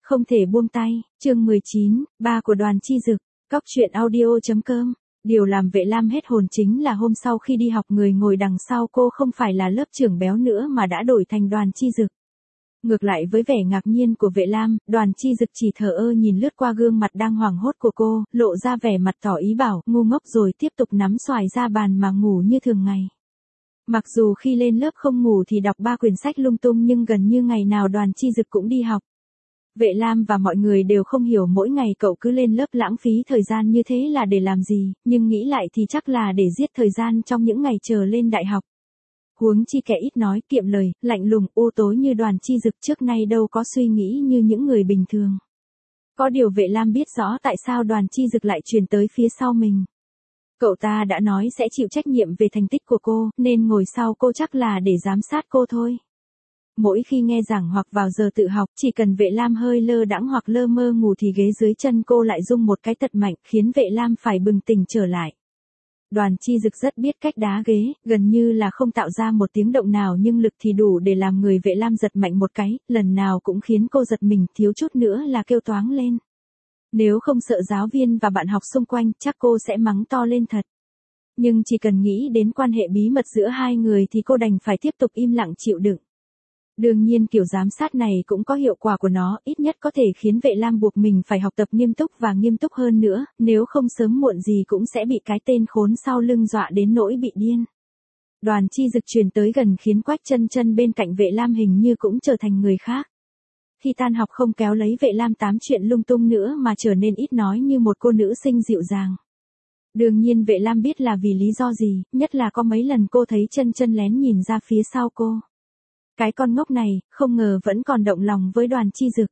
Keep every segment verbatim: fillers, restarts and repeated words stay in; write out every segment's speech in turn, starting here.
Không thể buông tay, chương mười chín, ba của Đoàn Chi Dực, cóc truyện audio.com. Điều làm Vệ Lam hết hồn chính là hôm sau khi đi học người ngồi đằng sau cô không phải là lớp trưởng béo nữa mà đã đổi thành Đoàn Chi Dực. Ngược lại với vẻ ngạc nhiên của Vệ Lam, Đoàn Chi Dực chỉ thờ ơ nhìn lướt qua gương mặt đang hoảng hốt của cô, lộ ra vẻ mặt tỏ ý bảo, ngu ngốc rồi tiếp tục nắm xoài ra bàn mà ngủ như thường ngày. Mặc dù khi lên lớp không ngủ thì đọc ba quyển sách lung tung nhưng gần như ngày nào Đoàn Chi Dực cũng đi học. Vệ Lam và mọi người đều không hiểu mỗi ngày cậu cứ lên lớp lãng phí thời gian như thế là để làm gì, nhưng nghĩ lại thì chắc là để giết thời gian trong những ngày chờ lên đại học. Huống chi kẻ ít nói, kiệm lời, lạnh lùng, u tối như Đoàn Chi Dực trước nay đâu có suy nghĩ như những người bình thường. Có điều Vệ Lam biết rõ tại sao Đoàn Chi Dực lại truyền tới phía sau mình. Cậu ta đã nói sẽ chịu trách nhiệm về thành tích của cô, nên ngồi sau cô chắc là để giám sát cô thôi. Mỗi khi nghe giảng hoặc vào giờ tự học, chỉ cần Vệ Lam hơi lơ đãng hoặc lơ mơ ngủ thì ghế dưới chân cô lại rung một cái thật mạnh, khiến Vệ Lam phải bừng tỉnh trở lại. Đoàn Chi Dực rất biết cách đá ghế, gần như là không tạo ra một tiếng động nào nhưng lực thì đủ để làm người Vệ Lam giật mạnh một cái, lần nào cũng khiến cô giật mình, thiếu chút nữa là kêu toáng lên. Nếu không sợ giáo viên và bạn học xung quanh, chắc cô sẽ mắng to lên thật. Nhưng chỉ cần nghĩ đến quan hệ bí mật giữa hai người thì cô đành phải tiếp tục im lặng chịu đựng. Đương nhiên kiểu giám sát này cũng có hiệu quả của nó, ít nhất có thể khiến Vệ Lam buộc mình phải học tập nghiêm túc và nghiêm túc hơn nữa, nếu không sớm muộn gì cũng sẽ bị cái tên khốn sau lưng dọa đến nỗi bị điên. Đoàn Chi Dực truyền tới gần khiến Quách Chân Chân bên cạnh Vệ Lam hình như cũng trở thành người khác. Khi tan học không kéo lấy Vệ Lam tám chuyện lung tung nữa mà trở nên ít nói như một cô nữ sinh dịu dàng. Đương nhiên Vệ Lam biết là vì lý do gì, nhất là có mấy lần cô thấy Chân Chân lén nhìn ra phía sau cô. Cái con ngốc này, không ngờ vẫn còn động lòng với Đoàn Chi Dực.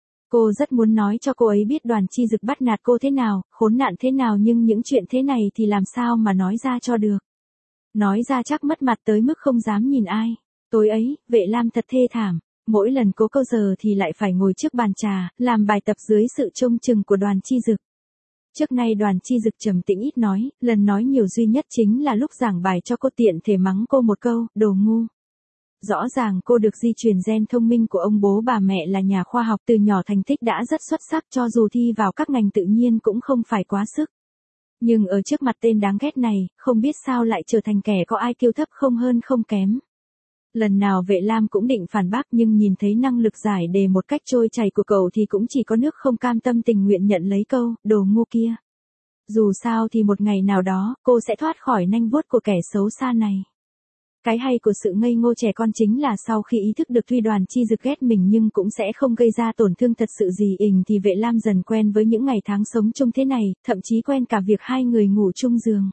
Cô rất muốn nói cho cô ấy biết Đoàn Chi Dực bắt nạt cô thế nào, khốn nạn thế nào nhưng những chuyện thế này thì làm sao mà nói ra cho được. Nói ra chắc mất mặt tới mức không dám nhìn ai. Tối ấy, Vệ Lam thật thê thảm. Mỗi lần cố câu giờ thì lại phải ngồi trước bàn trà, làm bài tập dưới sự trông chừng của Đoàn Chi Dực. Trước nay Đoàn Chi Dực trầm tĩnh ít nói, lần nói nhiều duy nhất chính là lúc giảng bài cho cô tiện thể mắng cô một câu, đồ ngu. Rõ ràng cô được di truyền gen thông minh của ông bố bà mẹ là nhà khoa học, từ nhỏ thành tích đã rất xuất sắc cho dù thi vào các ngành tự nhiên cũng không phải quá sức. Nhưng ở trước mặt tên đáng ghét này, không biết sao lại trở thành kẻ có i kiu thấp không hơn không kém. Lần nào Vệ Lam cũng định phản bác nhưng nhìn thấy năng lực giải đề một cách trôi chảy của cậu thì cũng chỉ có nước không cam tâm tình nguyện nhận lấy câu, đồ ngu kia. Dù sao thì một ngày nào đó, cô sẽ thoát khỏi nanh vuốt của kẻ xấu xa này. Cái hay của sự ngây ngô trẻ con chính là sau khi ý thức được tuy Đoàn Chi Dực ghét mình nhưng cũng sẽ không gây ra tổn thương thật sự gì ình thì Vệ Lam dần quen với những ngày tháng sống chung thế này, thậm chí quen cả việc hai người ngủ chung giường.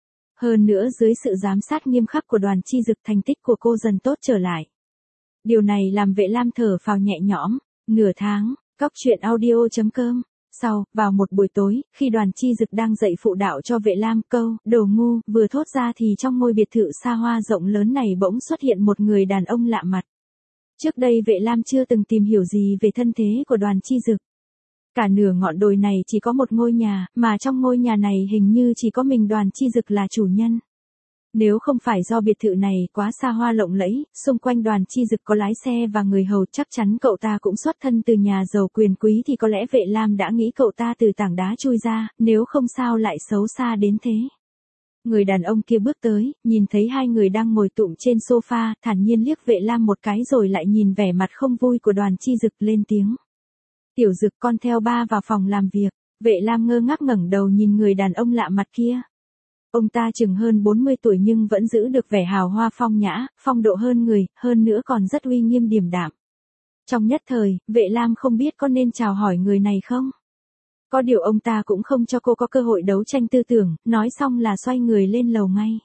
Hơn nữa dưới sự giám sát nghiêm khắc của Đoàn Chi Dực thành tích của cô dần tốt trở lại. Điều này làm Vệ Lam thở phào nhẹ nhõm. Nửa tháng, cóc truyện audio.com. Sau, vào một buổi tối, khi Đoàn Chi Dực đang dạy phụ đạo cho Vệ Lam, câu, đồ ngu, vừa thốt ra thì trong ngôi biệt thự xa hoa rộng lớn này bỗng xuất hiện một người đàn ông lạ mặt. Trước đây Vệ Lam chưa từng tìm hiểu gì về thân thế của Đoàn Chi Dực. Cả nửa ngọn đồi này chỉ có một ngôi nhà, mà trong ngôi nhà này hình như chỉ có mình Đoàn Chi Dực là chủ nhân. Nếu không phải do biệt thự này quá xa hoa lộng lẫy, xung quanh Đoàn Chi Dực có lái xe và người hầu chắc chắn cậu ta cũng xuất thân từ nhà giàu quyền quý thì có lẽ Vệ Lam đã nghĩ cậu ta từ tảng đá chui ra, nếu không sao lại xấu xa đến thế. Người đàn ông kia bước tới, nhìn thấy hai người đang ngồi tụm trên sofa, thản nhiên liếc Vệ Lam một cái rồi lại nhìn vẻ mặt không vui của Đoàn Chi Dực lên tiếng. Tiểu Dực, con theo ba vào phòng làm việc. Vệ Lam ngơ ngác ngẩng đầu nhìn người đàn ông lạ mặt kia. Ông ta chừng hơn bốn mươi tuổi nhưng vẫn giữ được vẻ hào hoa phong nhã, phong độ hơn người, hơn nữa còn rất uy nghiêm điềm đạm. Trong nhất thời, Vệ Lam không biết có nên chào hỏi người này không. Có điều ông ta cũng không cho cô có cơ hội đấu tranh tư tưởng, nói xong là xoay người lên lầu ngay.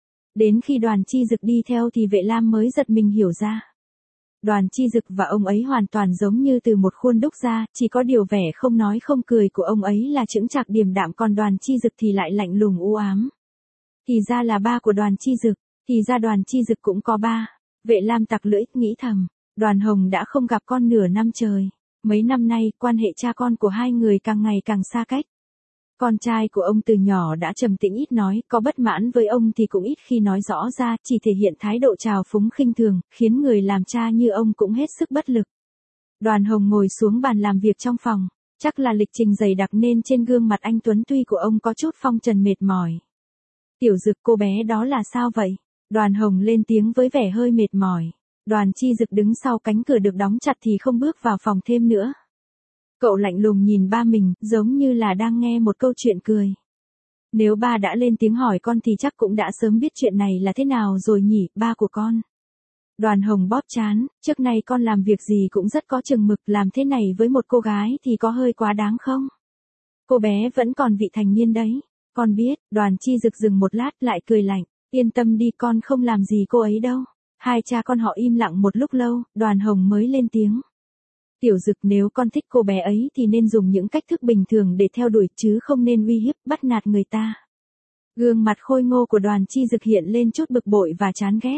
Đến khi Đoàn Chi Dực đi theo thì Vệ Lam mới giật mình hiểu ra. Đoàn Chi Dực và ông ấy hoàn toàn giống như từ một khuôn đúc ra, chỉ có điều vẻ không nói không cười của ông ấy là chững chạc điềm đạm còn Đoàn Chi Dực thì lại lạnh lùng u ám. Thì ra là ba của Đoàn Chi Dực, thì ra Đoàn Chi Dực cũng có ba. Vệ Lam tặc lưỡi, nghĩ thầm, Đoàn Hồng đã không gặp con nửa năm trời. Mấy năm nay, quan hệ cha con của hai người càng ngày càng xa cách. Con trai của ông từ nhỏ đã trầm tĩnh ít nói, có bất mãn với ông thì cũng ít khi nói rõ ra, chỉ thể hiện thái độ trào phúng khinh thường, khiến người làm cha như ông cũng hết sức bất lực. Đoàn Hồng ngồi xuống bàn làm việc trong phòng, chắc là lịch trình dày đặc nên trên gương mặt anh tuấn tuy của ông có chút phong trần mệt mỏi. Tiểu Dực, cô bé đó là sao vậy? Đoàn Hồng lên tiếng với vẻ hơi mệt mỏi. Đoàn Chi Dực đứng sau cánh cửa được đóng chặt thì không bước vào phòng thêm nữa. Cậu lạnh lùng nhìn ba mình, giống như là đang nghe một câu chuyện cười. Nếu ba đã lên tiếng hỏi con thì chắc cũng đã sớm biết chuyện này là thế nào rồi nhỉ, ba của con. Đoàn Hồng bóp trán, trước nay con làm việc gì cũng rất có chừng mực, làm thế này với một cô gái thì có hơi quá đáng không? Cô bé vẫn còn vị thành niên đấy. Con biết. Đoàn Chi Dực dừng một lát lại cười lạnh. Yên tâm đi, con không làm gì cô ấy đâu. Hai cha con họ im lặng một lúc lâu, Đoàn Hồng mới lên tiếng. Tiểu Dực, nếu con thích cô bé ấy thì nên dùng những cách thức bình thường để theo đuổi chứ không nên uy hiếp, bắt nạt người ta. Gương mặt khôi ngô của Đoàn Chi Dực hiện lên chút bực bội và chán ghét.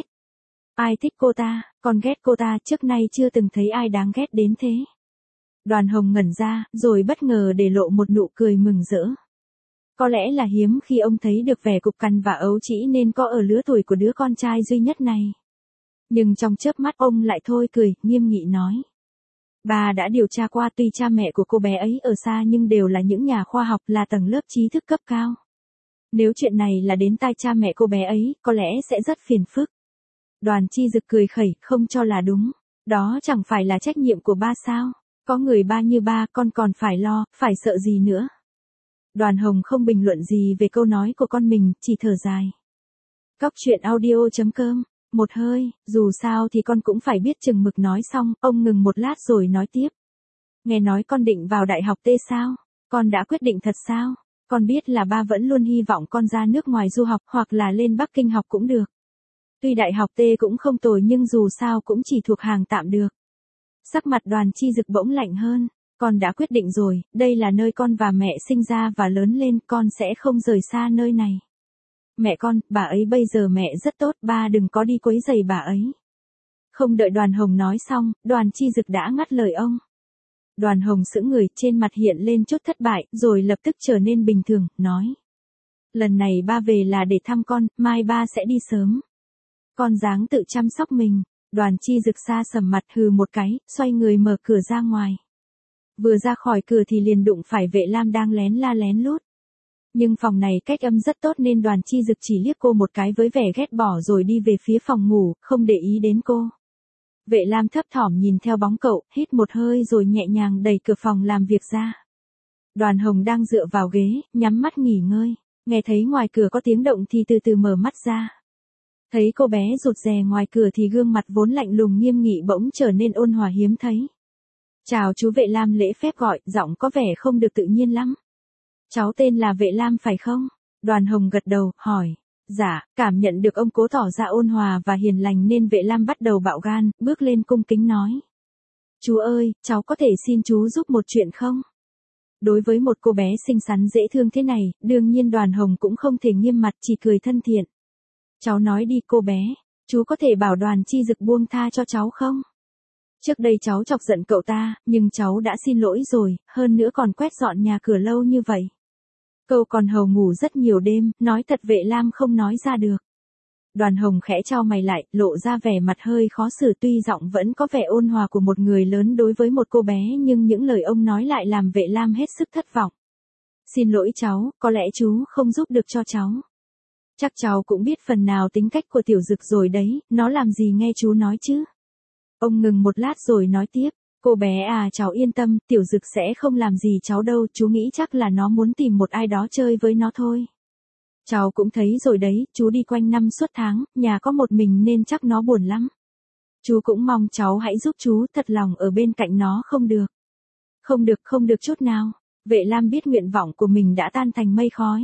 Ai thích cô ta, con ghét cô ta, trước nay chưa từng thấy ai đáng ghét đến thế. Đoàn Hồng ngẩn ra, rồi bất ngờ để lộ một nụ cười mừng rỡ. Có lẽ là hiếm khi ông thấy được vẻ cục cằn và ấu trĩ nên có ở lứa tuổi của đứa con trai duy nhất này. Nhưng trong chớp mắt ông lại thôi cười, nghiêm nghị nói. Bà đã điều tra qua, tuy cha mẹ của cô bé ấy ở xa nhưng đều là những nhà khoa học, là tầng lớp trí thức cấp cao. Nếu chuyện này là đến tai cha mẹ cô bé ấy, có lẽ sẽ rất phiền phức. Đoàn Chi Dực cười khẩy, không cho là đúng. Đó chẳng phải là trách nhiệm của ba sao? Có người ba như ba, con còn phải lo, phải sợ gì nữa? Đoàn Hồng không bình luận gì về câu nói của con mình, chỉ thở dài. Cóc truyện audio chấm com. Một hơi, dù sao thì con cũng phải biết chừng mực. Nói xong, ông ngừng một lát rồi nói tiếp. Nghe nói con định vào đại học T sao? Con đã quyết định thật sao? Con biết là ba vẫn luôn hy vọng con ra nước ngoài du học hoặc là lên Bắc Kinh học cũng được. Tuy đại học T cũng không tồi nhưng dù sao cũng chỉ thuộc hàng tạm được. Sắc mặt Đoàn Chi Dực bỗng lạnh hơn. Con đã quyết định rồi, đây là nơi con và mẹ sinh ra và lớn lên, con sẽ không rời xa nơi này. Mẹ con, bà ấy bây giờ mẹ rất tốt, ba đừng có đi quấy rầy bà ấy. Không đợi Đoàn Hồng nói xong, Đoàn Chi Dực đã ngắt lời ông. Đoàn Hồng sững người, trên mặt hiện lên chút thất bại, rồi lập tức trở nên bình thường, nói. Lần này ba về là để thăm con, mai ba sẽ đi sớm. Con ráng tự chăm sóc mình. Đoàn Chi Dực xa sầm mặt, hừ một cái, xoay người mở cửa ra ngoài. Vừa ra khỏi cửa thì liền đụng phải Vệ Lam đang lén la lén lút. Nhưng phòng này cách âm rất tốt nên Đoàn Chi Dực chỉ liếc cô một cái với vẻ ghét bỏ rồi đi về phía phòng ngủ, không để ý đến cô. Vệ Lam thấp thỏm nhìn theo bóng cậu, hít một hơi rồi nhẹ nhàng đẩy cửa phòng làm việc ra. Đoàn Hồng đang dựa vào ghế, nhắm mắt nghỉ ngơi, nghe thấy ngoài cửa có tiếng động thì từ từ mở mắt ra. Thấy cô bé rụt rè ngoài cửa thì gương mặt vốn lạnh lùng nghiêm nghị bỗng trở nên ôn hòa hiếm thấy. Chào chú. Vệ Lam lễ phép gọi, giọng có vẻ không được tự nhiên lắm. Cháu tên là Vệ Lam phải không? Đoàn Hồng gật đầu, hỏi. Dạ, cảm nhận được ông cố tỏ ra ôn hòa và hiền lành nên Vệ Lam bắt đầu bạo gan, bước lên cung kính nói. Chú ơi, cháu có thể xin chú giúp một chuyện không? Đối với một cô bé xinh xắn dễ thương thế này, đương nhiên Đoàn Hồng cũng không thể nghiêm mặt, chỉ cười thân thiện. Cháu nói đi cô bé, chú có thể bảo Đoàn Chi Dực buông tha cho cháu không? Trước đây cháu chọc giận cậu ta, nhưng cháu đã xin lỗi rồi, hơn nữa còn quét dọn nhà cửa lâu như vậy. Cậu còn hầu ngủ rất nhiều đêm, nói thật Vệ Lam không nói ra được. Đoàn Hồng khẽ chau mày lại, lộ ra vẻ mặt hơi khó xử, tuy giọng vẫn có vẻ ôn hòa của một người lớn đối với một cô bé nhưng những lời ông nói lại làm Vệ Lam hết sức thất vọng. Xin lỗi cháu, có lẽ chú không giúp được cho cháu. Chắc cháu cũng biết phần nào tính cách của Tiểu Dực rồi đấy, nó làm gì nghe chú nói chứ. Ông ngừng một lát rồi nói tiếp, cô bé à, cháu yên tâm, Tiểu Dực sẽ không làm gì cháu đâu, chú nghĩ chắc là nó muốn tìm một ai đó chơi với nó thôi. Cháu cũng thấy rồi đấy, chú đi quanh năm suốt tháng, nhà có một mình nên chắc nó buồn lắm. Chú cũng mong cháu hãy giúp chú, thật lòng ở bên cạnh nó không được. Không được, không được chút nào. Vệ Lam biết nguyện vọng của mình đã tan thành mây khói.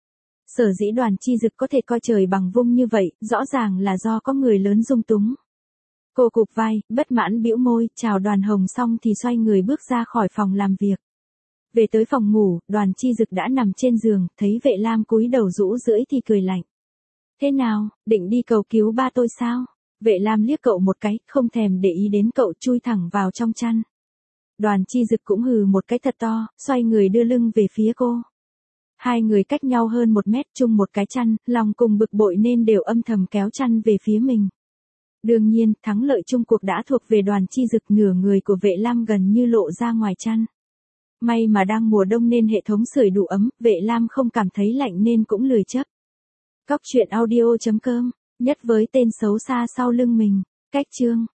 Sở dĩ Đoàn Chi Dực có thể coi trời bằng vung như vậy, rõ ràng là do có người lớn dung túng. Cô cụp vai, bất mãn bĩu môi, chào Đoàn Hồng xong thì xoay người bước ra khỏi phòng làm việc. Về tới phòng ngủ, Đoàn Chi Dực đã nằm trên giường, thấy Vệ Lam cúi đầu rũ rưỡi thì cười lạnh. Thế nào, định đi cầu cứu ba tôi sao? Vệ Lam liếc cậu một cái, không thèm để ý đến cậu, chui thẳng vào trong chăn. Đoàn Chi Dực cũng hừ một cái thật to, xoay người đưa lưng về phía cô. Hai người cách nhau hơn một mét, chung một cái chăn, lòng cùng bực bội nên đều âm thầm kéo chăn về phía mình. Đương nhiên, thắng lợi chung cuộc đã thuộc về Đoàn Chi Dực, nửa người của Vệ Lam gần như lộ ra ngoài chăn. May mà đang mùa đông nên hệ thống sưởi đủ ấm, Vệ Lam không cảm thấy lạnh nên cũng lười chấp. Cóc truyện audio chấm com, nhất với tên xấu xa sau lưng mình. Cách chương